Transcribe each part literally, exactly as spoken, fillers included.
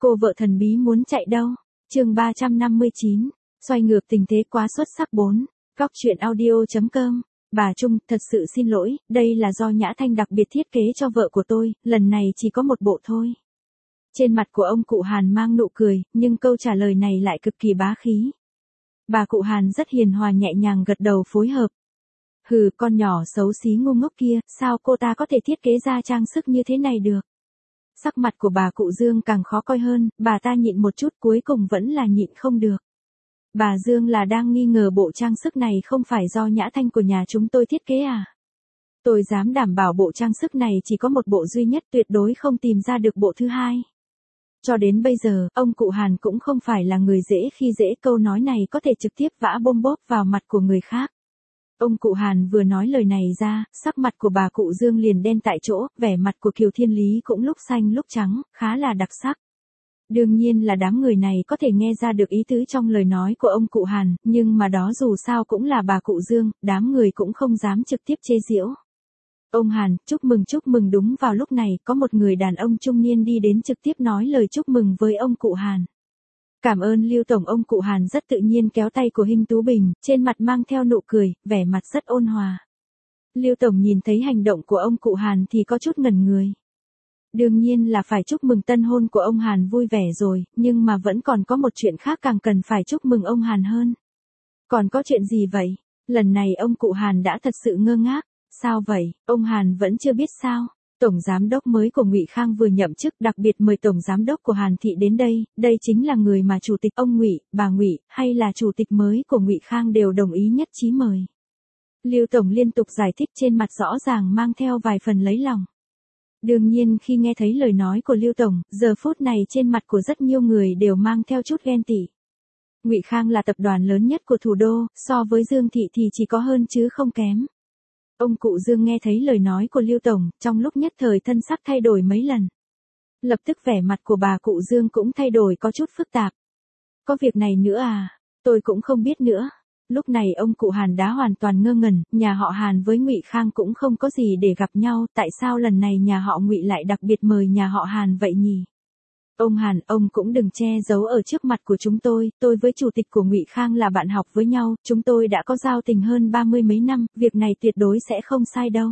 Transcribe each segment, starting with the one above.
Cô vợ thần bí muốn chạy đâu? Chương ba trăm năm mươi chín, xoay ngược tình thế quá xuất sắc bốn. Góc truyện audio chấm com. Bà Trung, thật sự xin lỗi, đây là do Nhã Thanh đặc biệt thiết kế cho vợ của tôi, lần này chỉ có một bộ thôi. Trên mặt của ông cụ Hàn mang nụ cười, nhưng câu trả lời này lại cực kỳ bá khí. Bà cụ Hàn rất hiền hòa nhẹ nhàng gật đầu phối hợp. Hừ, con nhỏ xấu xí ngu ngốc kia, sao cô ta có thể thiết kế ra trang sức như thế này được? Sắc mặt của bà cụ Dương càng khó coi hơn, bà ta nhịn một chút cuối cùng vẫn là nhịn không được. Bà Dương là đang nghi ngờ bộ trang sức này không phải do Nhã Thanh của nhà chúng tôi thiết kế à? Tôi dám đảm bảo bộ trang sức này chỉ có một bộ duy nhất, tuyệt đối không tìm ra được bộ thứ hai. Cho đến bây giờ, ông cụ Hàn cũng không phải là người dễ khi dễ, câu nói này có thể trực tiếp vã bôm bốp vào mặt của người khác. Ông cụ Hàn vừa nói lời này ra, sắc mặt của bà cụ Dương liền đen tại chỗ, vẻ mặt của Kiều Thiên Lý cũng lúc xanh lúc trắng, khá là đặc sắc. Đương nhiên là đám người này có thể nghe ra được ý tứ trong lời nói của ông cụ Hàn, nhưng mà đó dù sao cũng là bà cụ Dương, đám người cũng không dám trực tiếp chế giễu. Ông Hàn, chúc mừng chúc mừng. Đúng vào lúc này, có một người đàn ông trung niên đi đến trực tiếp nói lời chúc mừng với ông cụ Hàn. Cảm ơn Lưu Tổng. Ông cụ Hàn rất tự nhiên kéo tay của Hinh Tú Bình, trên mặt mang theo nụ cười, vẻ mặt rất ôn hòa. Lưu Tổng nhìn thấy hành động của ông cụ Hàn thì có chút ngẩn người. Đương nhiên là phải chúc mừng tân hôn của ông Hàn vui vẻ rồi, nhưng mà vẫn còn có một chuyện khác càng cần phải chúc mừng ông Hàn hơn. Còn có chuyện gì vậy? Lần này ông cụ Hàn đã thật sự ngơ ngác. Sao vậy, ông Hàn vẫn chưa biết sao? Tổng giám đốc mới của Ngụy Khang vừa nhậm chức, đặc biệt mời tổng giám đốc của Hàn thị đến đây, đây chính là người mà chủ tịch ông Ngụy, bà Ngụy hay là chủ tịch mới của Ngụy Khang đều đồng ý nhất trí mời. Lưu Tổng liên tục giải thích, trên mặt rõ ràng mang theo vài phần lấy lòng. Đương nhiên khi nghe thấy lời nói của Lưu Tổng, giờ phút này trên mặt của rất nhiều người đều mang theo chút ghen tị. Ngụy Khang là tập đoàn lớn nhất của thủ đô, so với Dương thị thì chỉ có hơn chứ không kém. Ông cụ Dương nghe thấy lời nói của Lưu Tổng, trong lúc nhất thời thân sắc thay đổi mấy lần. Lập tức vẻ mặt của bà cụ Dương cũng thay đổi có chút phức tạp. Có việc này nữa à? Tôi cũng không biết nữa. Lúc này ông cụ Hàn đã hoàn toàn ngơ ngẩn, nhà họ Hàn với Ngụy Khang cũng không có gì để gặp nhau, tại sao lần này nhà họ Ngụy lại đặc biệt mời nhà họ Hàn vậy nhỉ? Ông Hàn, ông cũng đừng che giấu ở trước mặt của chúng tôi, tôi với chủ tịch của Ngụy Khang là bạn học với nhau, chúng tôi đã có giao tình hơn ba mươi mấy năm, việc này tuyệt đối sẽ không sai đâu.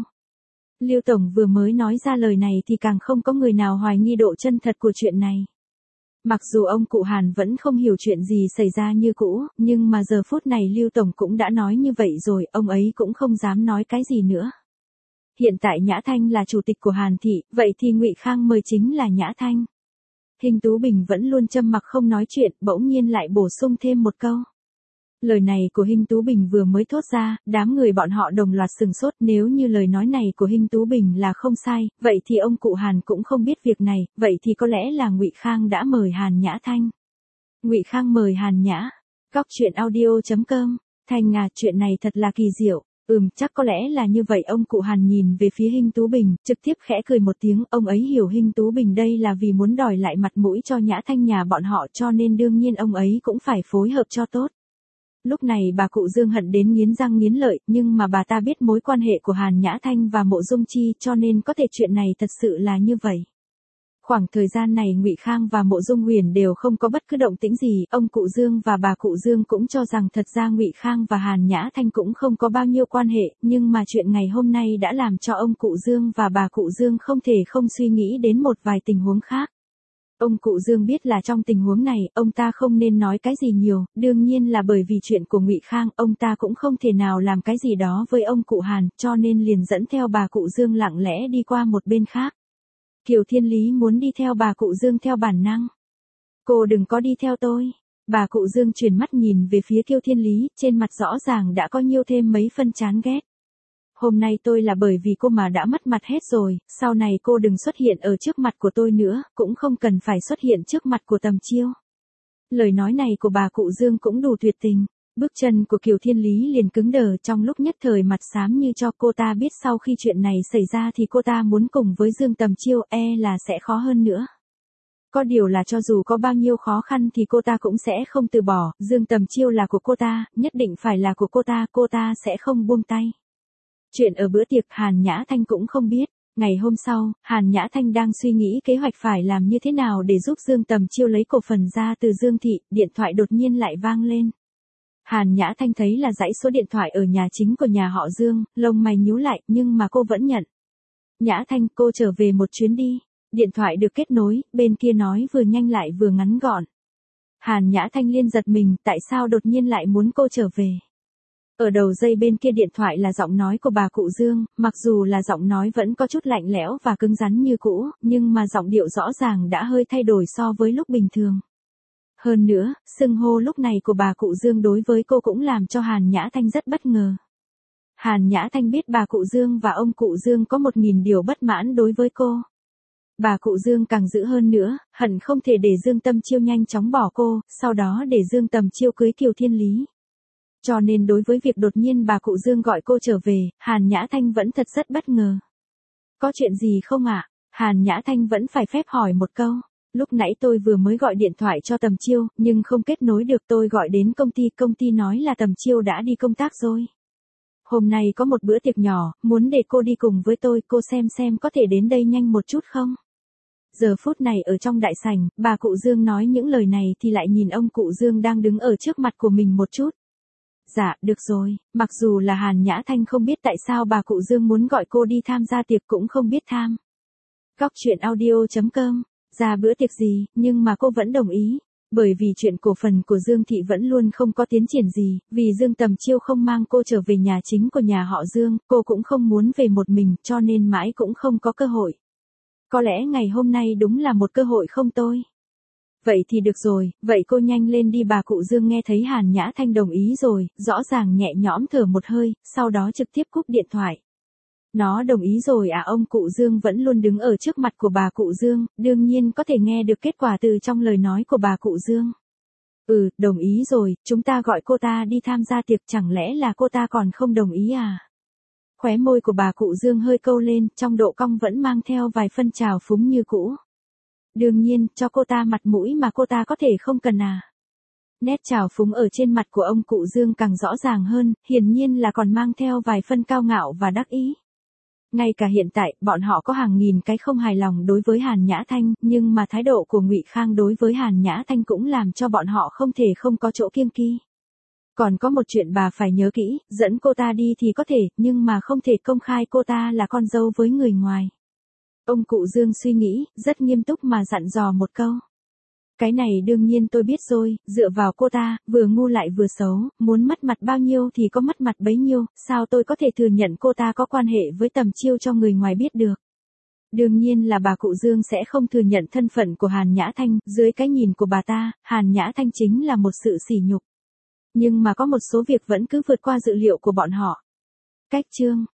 Lưu Tổng vừa mới nói ra lời này thì càng không có người nào hoài nghi độ chân thật của chuyện này. Mặc dù ông cụ Hàn vẫn không hiểu chuyện gì xảy ra như cũ, nhưng mà giờ phút này Lưu Tổng cũng đã nói như vậy rồi, ông ấy cũng không dám nói cái gì nữa. Hiện tại Nhã Thanh là chủ tịch của Hàn thị, vậy thì Ngụy Khang mời chính là Nhã Thanh. Hinh Tú Bình vẫn luôn châm mặc không nói chuyện, bỗng nhiên lại bổ sung thêm một câu. Lời này của Hinh Tú Bình vừa mới thốt ra, đám người bọn họ đồng loạt sừng sốt, nếu như lời nói này của Hinh Tú Bình là không sai, vậy thì ông cụ Hàn cũng không biết việc này, vậy thì có lẽ là Ngụy Khang đã mời Hàn Nhã Thanh. Ngụy Khang mời Hàn Nhã. Góc truyện audio chấm com. Thanh à, chuyện này thật là kỳ diệu. Ừm, chắc có lẽ là như vậy. Ông cụ Hàn nhìn về phía Hinh Tú Bình, trực tiếp khẽ cười một tiếng, ông ấy hiểu Hinh Tú Bình đây là vì muốn đòi lại mặt mũi cho Nhã Thanh nhà bọn họ, cho nên đương nhiên ông ấy cũng phải phối hợp cho tốt. Lúc này bà cụ Dương hận đến nghiến răng nghiến lợi, nhưng mà bà ta biết mối quan hệ của Hàn Nhã Thanh và Mộ Dung Chi, cho nên có thể chuyện này thật sự là như vậy. Khoảng thời gian này Ngụy Khang và Mộ Dung Huyền đều không có bất cứ động tĩnh gì, ông cụ Dương và bà cụ Dương cũng cho rằng thật ra Ngụy Khang và Hàn Nhã Thanh cũng không có bao nhiêu quan hệ, nhưng mà chuyện ngày hôm nay đã làm cho ông cụ Dương và bà cụ Dương không thể không suy nghĩ đến một vài tình huống khác. Ông cụ Dương biết là trong tình huống này, ông ta không nên nói cái gì nhiều, đương nhiên là bởi vì chuyện của Ngụy Khang, ông ta cũng không thể nào làm cái gì đó với ông cụ Hàn, cho nên liền dẫn theo bà cụ Dương lặng lẽ đi qua một bên khác. Kiều Thiên Lý muốn đi theo bà cụ Dương theo bản năng. Cô đừng có đi theo tôi. Bà cụ Dương chuyển mắt nhìn về phía Kiều Thiên Lý, trên mặt rõ ràng đã có nhiều thêm mấy phân chán ghét. Hôm nay tôi là bởi vì cô mà đã mất mặt hết rồi, sau này cô đừng xuất hiện ở trước mặt của tôi nữa, cũng không cần phải xuất hiện trước mặt của Tầm Chiêu. Lời nói này của bà cụ Dương cũng đủ tuyệt tình. Bước chân của Kiều Thiên Lý liền cứng đờ, trong lúc nhất thời mặt xám như cho. Cô ta biết sau khi chuyện này xảy ra thì cô ta muốn cùng với Dương Tầm Chiêu e là sẽ khó hơn nữa. Có điều là cho dù có bao nhiêu khó khăn thì cô ta cũng sẽ không từ bỏ, Dương Tầm Chiêu là của cô ta, nhất định phải là của cô ta, cô ta sẽ không buông tay. Chuyện ở bữa tiệc Hàn Nhã Thanh cũng không biết, Ngày hôm sau, Hàn Nhã Thanh đang suy nghĩ kế hoạch phải làm như thế nào để giúp Dương Tầm Chiêu lấy cổ phần ra từ Dương Thị, điện thoại đột nhiên lại vang lên. Hàn Nhã Thanh thấy là dãy số điện thoại ở nhà chính của nhà họ Dương, lông mày nhíu lại, nhưng mà cô vẫn nhận. Nhã Thanh, cô trở về một chuyến đi. Điện thoại được kết nối, bên kia nói vừa nhanh lại vừa ngắn gọn. Hàn Nhã Thanh liên giật mình, tại sao đột nhiên lại muốn cô trở về? Ở đầu dây bên kia điện thoại là giọng nói của bà cụ Dương, mặc dù là giọng nói vẫn có chút lạnh lẽo và cứng rắn như cũ, nhưng mà giọng điệu rõ ràng đã hơi thay đổi so với lúc bình thường. Hơn nữa, xưng hô lúc này của bà cụ Dương đối với cô cũng làm cho Hàn Nhã Thanh rất bất ngờ. Hàn Nhã Thanh biết bà cụ Dương và ông cụ Dương có một nghìn điều bất mãn đối với cô. Bà cụ Dương càng dữ hơn nữa, hận không thể để Dương Tâm Chiêu nhanh chóng bỏ cô, sau đó để Dương Tầm Chiêu cưới Kiều Thiên Lý. Cho nên đối với việc đột nhiên bà cụ Dương gọi cô trở về, Hàn Nhã Thanh vẫn thật rất bất ngờ. Có chuyện gì không ạ? Hàn Nhã Thanh vẫn phải phép hỏi một câu. Lúc nãy tôi vừa mới gọi điện thoại cho Tầm Chiêu, nhưng không kết nối được, tôi gọi đến công ty, công ty nói là Tầm Chiêu đã đi công tác rồi. Hôm nay có một bữa tiệc nhỏ, muốn để cô đi cùng với tôi, cô xem xem có thể đến đây nhanh một chút không? Giờ phút này ở trong đại sảnh, bà cụ Dương nói những lời này thì lại nhìn ông cụ Dương đang đứng ở trước mặt của mình một chút. Dạ, được rồi, mặc dù là Hàn Nhã Thanh không biết tại sao bà cụ Dương muốn gọi cô đi tham gia tiệc cũng không biết tham. Góc truyện audio chấm com, ra bữa tiệc gì, nhưng mà cô vẫn đồng ý. Bởi vì chuyện cổ phần của Dương Thị vẫn luôn không có tiến triển gì, vì Dương Tầm Chiêu không mang cô trở về nhà chính của nhà họ Dương, cô cũng không muốn về một mình, cho nên mãi cũng không có cơ hội. Có lẽ ngày hôm nay đúng là một cơ hội không tôi. Vậy thì được rồi, vậy cô nhanh lên đi. Bà cụ Dương nghe thấy Hàn Nhã Thanh đồng ý rồi, rõ ràng nhẹ nhõm thở một hơi, sau đó trực tiếp cúp điện thoại. Nó đồng ý rồi à? Ông cụ Dương vẫn luôn đứng ở trước mặt của bà cụ Dương, đương nhiên có thể nghe được kết quả từ trong lời nói của bà cụ Dương. Ừ, đồng ý rồi, chúng ta gọi cô ta đi tham gia tiệc, chẳng lẽ là cô ta còn không đồng ý à? Khóe môi của bà cụ Dương hơi câu lên, trong độ cong vẫn mang theo vài phân trào phúng như cũ. Đương nhiên, cho cô ta mặt mũi mà cô ta có thể không cần à. Nét trào phúng ở trên mặt của ông cụ Dương càng rõ ràng hơn, hiển nhiên là còn mang theo vài phân cao ngạo và đắc ý. Ngay cả hiện tại, bọn họ có hàng nghìn cái không hài lòng đối với Hàn Nhã Thanh, nhưng mà thái độ của Ngụy Khang đối với Hàn Nhã Thanh cũng làm cho bọn họ không thể không có chỗ kiêng kỵ. Còn có một chuyện bà phải nhớ kỹ, dẫn cô ta đi thì có thể, nhưng mà không thể công khai cô ta là con dâu với người ngoài. Ông cụ Dương suy nghĩ, rất nghiêm túc mà dặn dò một câu. Cái này đương nhiên tôi biết rồi, dựa vào cô ta, vừa ngu lại vừa xấu, muốn mất mặt bao nhiêu thì có mất mặt bấy nhiêu, sao tôi có thể thừa nhận cô ta có quan hệ với Tầm Chiêu cho người ngoài biết được. Đương nhiên là bà cụ Dương sẽ không thừa nhận thân phận của Hàn Nhã Thanh, dưới cái nhìn của bà ta, Hàn Nhã Thanh chính là một sự sỉ nhục. Nhưng mà có một số việc vẫn cứ vượt qua dự liệu của bọn họ. Cách chương